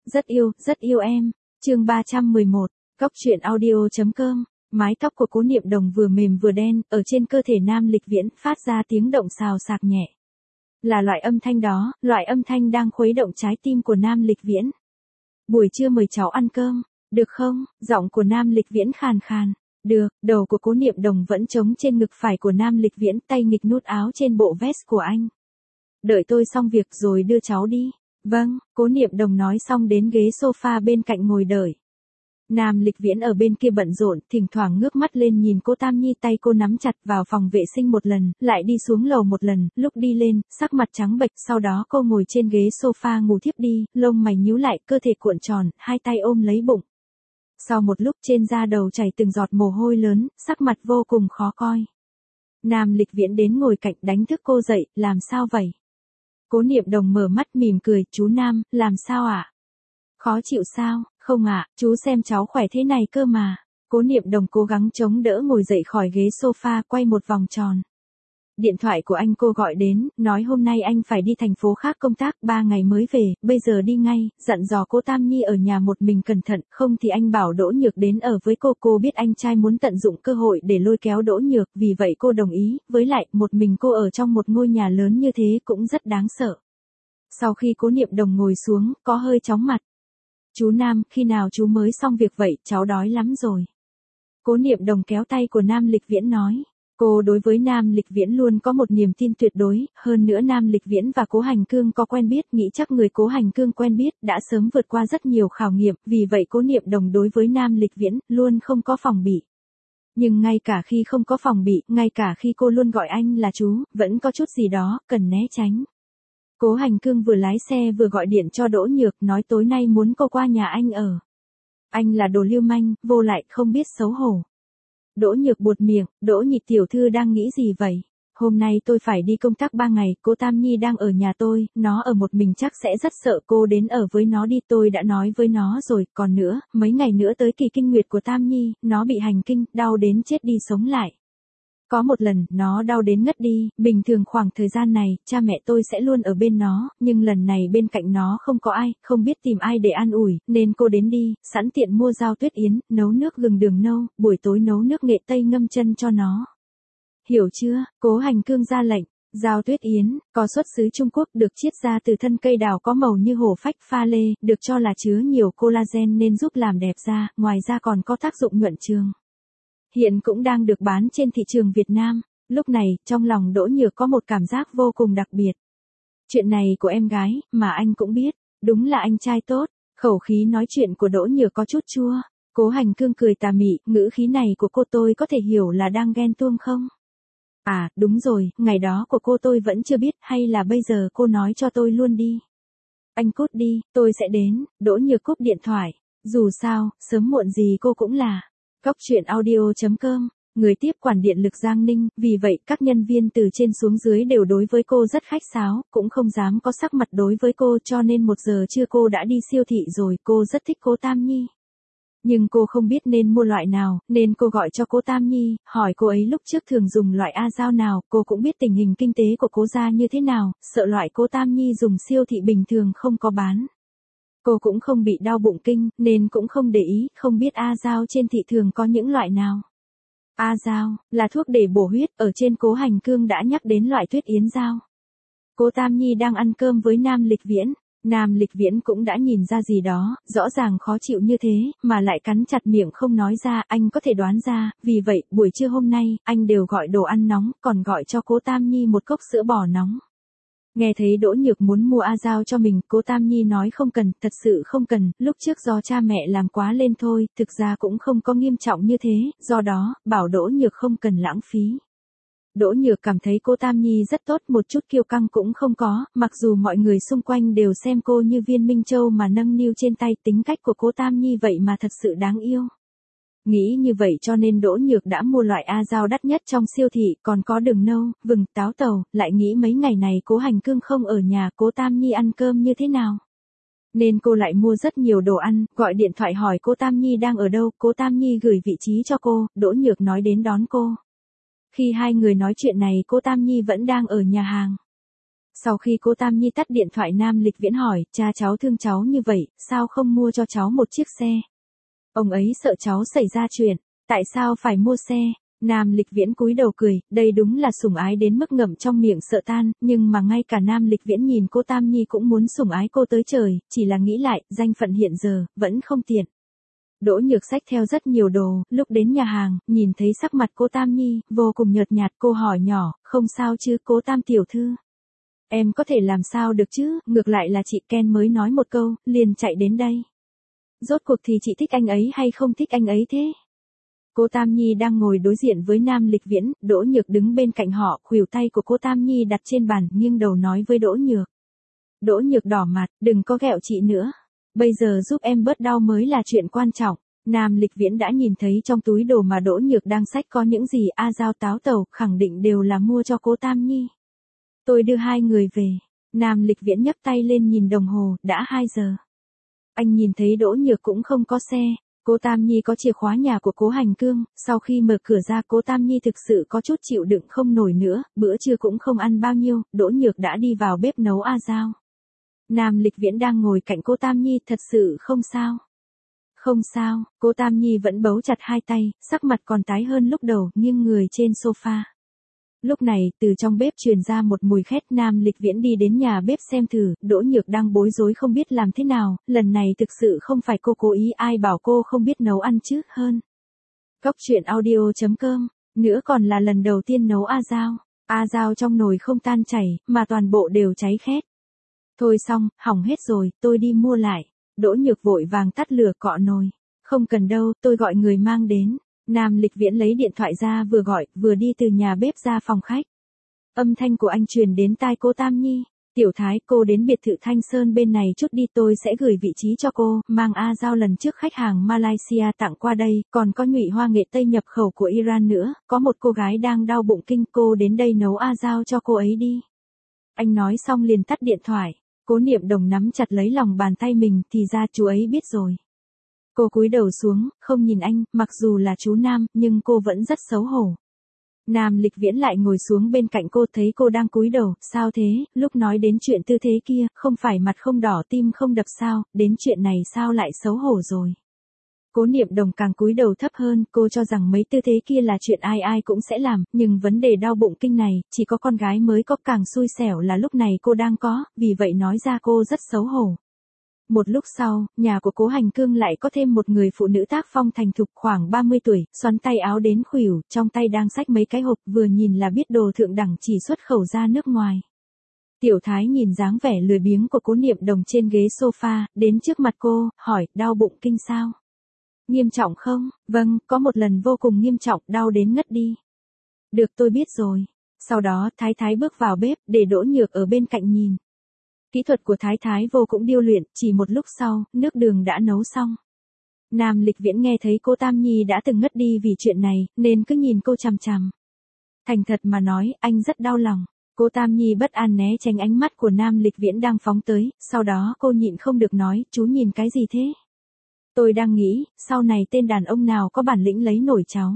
rất yêu em. Chương 311, Góc truyện audio.com. Mái tóc của Cố Niệm Đồng vừa mềm vừa đen, ở trên cơ thể Nam Lịch Viễn phát ra tiếng động xào xạc nhẹ. Là loại âm thanh đó, loại âm thanh đang khuấy động trái tim của Nam Lịch Viễn. Buổi trưa mời cháu ăn cơm, được không? Giọng của Nam Lịch Viễn khàn khàn. Được, đầu của Cố Niệm Đồng vẫn trống trên ngực phải của Nam Lịch Viễn, tay nghịch nút áo trên bộ vest của anh. Đợi tôi xong việc rồi đưa cháu đi. Vâng, Cố Niệm Đồng nói xong đến ghế sofa bên cạnh ngồi đợi. Nam Lịch Viễn ở bên kia bận rộn, thỉnh thoảng ngước mắt lên nhìn cô Tam Nhi, tay cô nắm chặt, vào phòng vệ sinh một lần, lại đi xuống lầu một lần, lúc đi lên, sắc mặt trắng bệch, sau đó cô ngồi trên ghế sofa ngủ thiếp đi, lông mày nhíu lại, cơ thể cuộn tròn, hai tay ôm lấy bụng. Sau một lúc trên da đầu chảy từng giọt mồ hôi lớn, sắc mặt vô cùng khó coi. Nam Lịch Viễn đến ngồi cạnh đánh thức cô dậy, làm sao vậy? Cố Niệm Đồng mở mắt mỉm cười, chú Nam, làm sao ạ? Khó chịu sao? Không ạ, chú xem cháu khỏe thế này cơ mà. Cố Niệm Đồng cố gắng chống đỡ ngồi dậy khỏi ghế sofa, quay một vòng tròn. Điện thoại của anh cô gọi đến, nói hôm nay anh phải đi thành phố khác công tác 3 ngày mới về, bây giờ đi ngay, dặn dò cô Tam Nhi ở nhà một mình cẩn thận, không thì anh bảo Đỗ Nhược đến ở với cô biết anh trai muốn tận dụng cơ hội để lôi kéo Đỗ Nhược, vì vậy cô đồng ý, với lại, một mình cô ở trong một ngôi nhà lớn như thế cũng rất đáng sợ. Sau khi Cố Niệm Đồng ngồi xuống, có hơi chóng mặt. Chú Nam, khi nào chú mới xong việc vậy, cháu đói lắm rồi. Cố Niệm Đồng kéo tay của Nam Lịch Viễn nói. Cô đối với Nam Lịch Viễn luôn có một niềm tin tuyệt đối, hơn nữa Nam Lịch Viễn và Cố Hành Cương có quen biết, nghĩ chắc người Cố Hành Cương quen biết, đã sớm vượt qua rất nhiều khảo nghiệm, vì vậy Cố Niệm Đồng đối với Nam Lịch Viễn, luôn không có phòng bị. Nhưng ngay cả khi không có phòng bị, ngay cả khi cô luôn gọi anh là chú, vẫn có chút gì đó, cần né tránh. Cố Hành Cương vừa lái xe vừa gọi điện cho Đỗ Nhược, nói tối nay muốn cô qua nhà anh ở. Anh là đồ lưu manh, vô lại, không biết xấu hổ. Đỗ Nhược buột miệng, Đỗ Nhị tiểu thư đang nghĩ gì vậy? Hôm nay tôi phải đi công tác 3 ngày, cô Tam Nhi đang ở nhà tôi, nó ở một mình chắc sẽ rất sợ, cô đến ở với nó đi, tôi đã nói với nó rồi, còn nữa, mấy ngày nữa tới kỳ kinh nguyệt của Tam Nhi, nó bị hành kinh, đau đến chết đi sống lại. Có một lần, nó đau đến ngất đi, bình thường khoảng thời gian này, cha mẹ tôi sẽ luôn ở bên nó, nhưng lần này bên cạnh nó không có ai, không biết tìm ai để an ủi, nên cô đến đi, sẵn tiện mua dao tuyết yến, nấu nước gừng đường nâu, buổi tối nấu nước nghệ tây ngâm chân cho nó. Hiểu chưa? Cố Hành Cương ra lệnh. Dao tuyết yến, có xuất xứ Trung Quốc, được chiết ra từ thân cây đào có màu như hổ phách pha lê, được cho là chứa nhiều collagen nên giúp làm đẹp da, ngoài ra còn có tác dụng nhuận trường. Hiện cũng đang được bán trên thị trường Việt Nam. Lúc này, trong lòng Đỗ Nhược có một cảm giác vô cùng đặc biệt. Chuyện này của em gái, mà anh cũng biết, đúng là anh trai tốt. Khẩu khí nói chuyện của Đỗ Nhược có chút chua. Cố Hành Cương cười tà mị, ngữ khí này của cô tôi có thể hiểu là đang ghen tuông không? À, đúng rồi, ngày đó của cô tôi vẫn chưa biết, hay là bây giờ cô nói cho tôi luôn đi. Anh cút đi, tôi sẽ đến. Đỗ Nhược cúp điện thoại. Dù sao, sớm muộn gì cô cũng là. Góc truyện audio.com, người tiếp quản điện lực Giang Ninh, vì vậy các nhân viên từ trên xuống dưới đều đối với cô rất khách sáo, cũng không dám có sắc mặt đối với cô, cho nên 1 giờ trưa cô đã đi siêu thị rồi, cô rất thích Cố Tam Nhi. Nhưng cô không biết nên mua loại nào, nên cô gọi cho Cố Tam Nhi, hỏi cô ấy lúc trước thường dùng loại A dao nào, cô cũng biết tình hình kinh tế của Cố gia như thế nào, sợ loại Cố Tam Nhi dùng siêu thị bình thường không có bán. Cô cũng không bị đau bụng kinh, nên cũng không để ý, không biết A dao trên thị trường có những loại nào. A dao, là thuốc để bổ huyết, ở trên Cố Hành Cương đã nhắc đến loại tuyết yến dao. Cố Tam Nhi đang ăn cơm với Nam Lịch Viễn. Nam Lịch Viễn cũng đã nhìn ra gì đó, rõ ràng khó chịu như thế, mà lại cắn chặt miệng không nói ra, anh có thể đoán ra, vì vậy, buổi trưa hôm nay, anh đều gọi đồ ăn nóng, còn gọi cho Cố Tam Nhi một cốc sữa bò nóng. Nghe thấy Đỗ Nhược muốn mua A dao cho mình, Cố Tam Nhi nói không cần, thật sự không cần, lúc trước do cha mẹ làm quá lên thôi, thực ra cũng không có nghiêm trọng như thế, do đó, bảo Đỗ Nhược không cần lãng phí. Đỗ Nhược cảm thấy Cố Tam Nhi rất tốt, một chút kiêu căng cũng không có, mặc dù mọi người xung quanh đều xem cô như viên minh châu mà nâng niu trên tay, tính cách của Cố Tam Nhi vậy mà thật sự đáng yêu. Nghĩ như vậy cho nên Đỗ Nhược đã mua loại A dao đắt nhất trong siêu thị, còn có đường nâu, vừng, táo tàu, lại nghĩ mấy ngày này Cố Hành Cương không ở nhà, Cố Tam Nhi ăn cơm như thế nào. Nên cô lại mua rất nhiều đồ ăn, gọi điện thoại hỏi Cố Tam Nhi đang ở đâu, Cố Tam Nhi gửi vị trí cho cô, Đỗ Nhược nói đến đón cô. Khi hai người nói chuyện này, Cố Tam Nhi vẫn đang ở nhà hàng. Sau khi cô Tam Nhi tắt điện thoại, Nam Lịch Viễn hỏi, cha cháu thương cháu như vậy, sao không mua cho cháu một chiếc xe? Ông ấy sợ cháu xảy ra chuyện, tại sao phải mua xe? Nam Lịch Viễn cúi đầu cười, đây đúng là sủng ái đến mức ngậm trong miệng sợ tan, nhưng mà ngay cả Nam Lịch Viễn nhìn cô Tam Nhi cũng muốn sủng ái cô tới trời, chỉ là nghĩ lại, danh phận hiện giờ, vẫn không tiện. Đỗ Nhược xách theo rất nhiều đồ, lúc đến nhà hàng, nhìn thấy sắc mặt cô Tam Nhi, vô cùng nhợt nhạt, cô hỏi nhỏ, không sao chứ cô Tam tiểu thư? Em có thể làm sao được chứ, ngược lại là chị Ken mới nói một câu, liền chạy đến đây. Rốt cuộc thì chị thích anh ấy hay không thích anh ấy thế? Cô Tam Nhi đang ngồi đối diện với Nam Lịch Viễn, Đỗ Nhược đứng bên cạnh họ, khuỷu tay của cô Tam Nhi đặt trên bàn, nghiêng đầu nói với Đỗ Nhược. Đỗ Nhược đỏ mặt, đừng có ghẹo chị nữa. Bây giờ giúp em bớt đau mới là chuyện quan trọng. Nam Lịch Viễn đã nhìn thấy trong túi đồ mà Đỗ Nhược đang xách có những gì, dao táo tàu, khẳng định đều là mua cho cô Tam Nhi. Tôi đưa hai người về. Nam Lịch Viễn nhấc tay lên nhìn đồng hồ, đã 2 giờ. Anh nhìn thấy Đỗ Nhược cũng không có xe. Cô Tam Nhi có chìa khóa nhà của Cố Hành Cương, sau khi mở cửa ra cô Tam Nhi thực sự có chút chịu đựng không nổi nữa, bữa trưa cũng không ăn bao nhiêu, Đỗ Nhược đã đi vào bếp nấu dao. Nam Lịch Viễn đang ngồi cạnh cô Tam Nhi, thật sự không sao. Không sao, cô Tam Nhi vẫn bấu chặt hai tay, sắc mặt còn tái hơn lúc đầu, nghiêng người trên sofa. Lúc này, từ trong bếp truyền ra một mùi khét. Nam Lịch Viễn đi đến nhà bếp xem thử, Đỗ Nhược đang bối rối không biết làm thế nào, lần này thực sự không phải cô cố ý, ai bảo cô không biết nấu ăn chứ, hơn. Góc truyện audio.com, nữa còn là lần đầu tiên nấu dao. Dao trong nồi không tan chảy, mà toàn bộ đều cháy khét. Thôi xong, hỏng hết rồi, tôi đi mua lại. Đỗ Nhược vội vàng tắt lửa cọ nồi. Không cần đâu, tôi gọi người mang đến. Nam Lịch Viễn lấy điện thoại ra vừa gọi, vừa đi từ nhà bếp ra phòng khách. Âm thanh của anh truyền đến tai cô Tam Nhi. Tiểu Thái, cô đến biệt thự Thanh Sơn bên này chút đi, tôi sẽ gửi vị trí cho cô, mang dao lần trước khách hàng Malaysia tặng qua đây, còn có nhụy hoa nghệ Tây nhập khẩu của Iran nữa, có một cô gái đang đau bụng kinh, cô đến đây nấu dao cho cô ấy đi. Anh nói xong liền tắt điện thoại. Cố Niệm Đồng nắm chặt lấy lòng bàn tay mình, thì ra chú ấy biết rồi. Cô cúi đầu xuống, không nhìn anh, mặc dù là chú Nam, nhưng cô vẫn rất xấu hổ. Nam Lịch Viễn lại ngồi xuống bên cạnh cô, thấy cô đang cúi đầu, sao thế, lúc nói đến chuyện tư thế kia, không phải mặt không đỏ tim không đập sao, đến chuyện này sao lại xấu hổ rồi. Cố Niệm Đồng càng cúi đầu thấp hơn, cô cho rằng mấy tư thế kia là chuyện ai ai cũng sẽ làm, nhưng vấn đề đau bụng kinh này, chỉ có con gái mới có, càng xui xẻo là lúc này cô đang có, vì vậy nói ra cô rất xấu hổ. Một lúc sau, nhà của Cố Hành Cương lại có thêm một người phụ nữ tác phong thành thục khoảng 30 tuổi, xoắn tay áo đến khuỷu, trong tay đang xách mấy cái hộp, vừa nhìn là biết đồ thượng đẳng, chỉ xuất khẩu ra nước ngoài. Tiểu Thái nhìn dáng vẻ lười biếng của Cố Niệm Đồng trên ghế sofa, đến trước mặt cô, hỏi, đau bụng kinh sao? Nghiêm trọng không? Vâng, có một lần vô cùng nghiêm trọng, đau đến ngất đi. Được, tôi biết rồi. Sau đó, Thái Thái bước vào bếp, để Đỗ Nhược ở bên cạnh nhìn. Kỹ thuật của Thái Thái vô cũng điêu luyện, chỉ một lúc sau, nước đường đã nấu xong. Nam Lịch Viễn nghe thấy cô Tam Nhi đã từng ngất đi vì chuyện này, nên cứ nhìn cô chằm chằm. Thành thật mà nói, anh rất đau lòng. Cô Tam Nhi bất an né tránh ánh mắt của Nam Lịch Viễn đang phóng tới, sau đó cô nhịn không được nói, chú nhìn cái gì thế? Tôi đang nghĩ, sau này tên đàn ông nào có bản lĩnh lấy nổi cháu.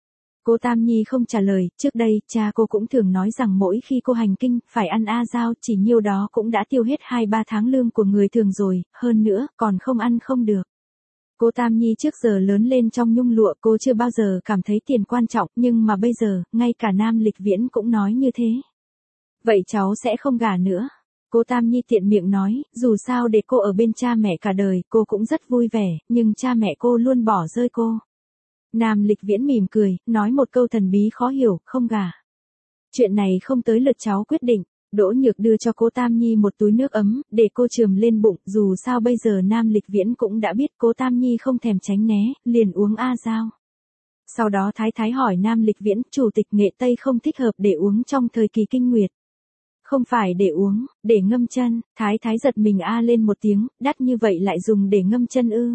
Cô Tam Nhi không trả lời, trước đây, cha cô cũng thường nói rằng mỗi khi cô hành kinh, phải ăn dao, chỉ nhiêu đó cũng đã tiêu hết 2-3 tháng lương của người thường rồi, hơn nữa, còn không ăn không được. Cô Tam Nhi trước giờ lớn lên trong nhung lụa, cô chưa bao giờ cảm thấy tiền quan trọng, nhưng mà bây giờ, ngay cả Nam Lịch Viễn cũng nói như thế. Vậy cháu sẽ không gả nữa. Cô Tam Nhi tiện miệng nói, dù sao để cô ở bên cha mẹ cả đời, cô cũng rất vui vẻ, nhưng cha mẹ cô luôn bỏ rơi cô. Nam Lịch Viễn mỉm cười, nói một câu thần bí khó hiểu, không gả. Chuyện này không tới lượt cháu quyết định. Đỗ Nhược đưa cho cô Tam Nhi một túi nước ấm, để cô chườm lên bụng, dù sao bây giờ Nam Lịch Viễn cũng đã biết cô Tam Nhi không thèm tránh né, liền uống dao. Sau đó Thái Thái hỏi Nam Lịch Viễn, chủ tịch nghệ Tây không thích hợp để uống trong thời kỳ kinh nguyệt. Không phải để uống, để ngâm chân. Thái Thái giật mình lên một tiếng, đắt như vậy lại dùng để ngâm chân ư?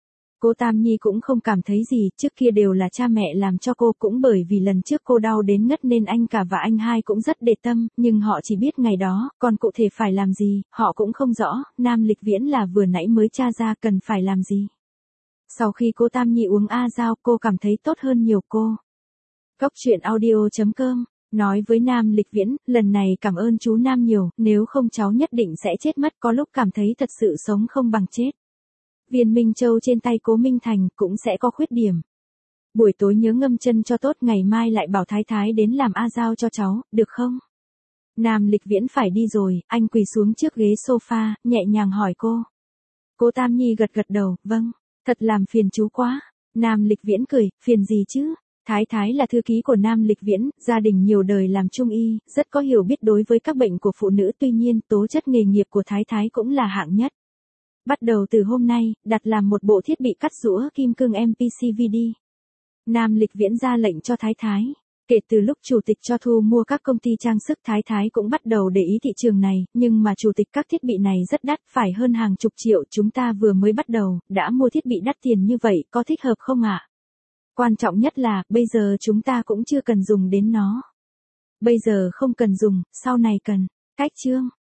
Cô Tam Nhi cũng không cảm thấy gì, trước kia đều là cha mẹ làm cho cô, cũng bởi vì lần trước cô đau đến ngất nên anh cả và anh hai cũng rất để tâm, nhưng họ chỉ biết ngày đó, còn cụ thể phải làm gì, họ cũng không rõ. Nam Lịch Viễn là vừa nãy mới tra ra cần phải làm gì. Sau khi cô Tam Nhi uống dao, cô cảm thấy tốt hơn nhiều. Cô. Góc truyện audio.com Nói với Nam Lịch Viễn, lần này cảm ơn chú Nam nhiều, nếu không cháu nhất định sẽ chết mất, có lúc cảm thấy thật sự sống không bằng chết. Viên Minh Châu trên tay Cố Minh Thành cũng sẽ có khuyết điểm. Buổi tối nhớ ngâm chân cho tốt, ngày mai lại bảo Thái Thái đến làm A Giao cho cháu, được không? Nam Lịch Viễn phải đi rồi, anh quỳ xuống trước ghế sofa, nhẹ nhàng hỏi cô. Cô Tam Nhi gật gật đầu, vâng, thật làm phiền chú quá. Nam Lịch Viễn cười, phiền gì chứ? Thái Thái là thư ký của Nam Lịch Viễn, gia đình nhiều đời làm trung y, rất có hiểu biết đối với các bệnh của phụ nữ, tuy nhiên tố chất nghề nghiệp của Thái Thái cũng là hạng nhất. Bắt đầu từ hôm nay, đặt làm một bộ thiết bị cắt rũa kim cương MPCVD. Nam Lịch Viễn ra lệnh cho Thái Thái. Kể từ lúc chủ tịch cho thu mua các công ty trang sức, Thái Thái cũng bắt đầu để ý thị trường này, nhưng mà chủ tịch các thiết bị này rất đắt, phải hơn hàng chục triệu, chúng ta vừa mới bắt đầu, đã mua thiết bị đắt tiền như vậy, có thích hợp không ạ? Quan trọng nhất là, bây giờ chúng ta cũng chưa cần dùng đến nó. Bây giờ không cần dùng, sau này cần. Cách chương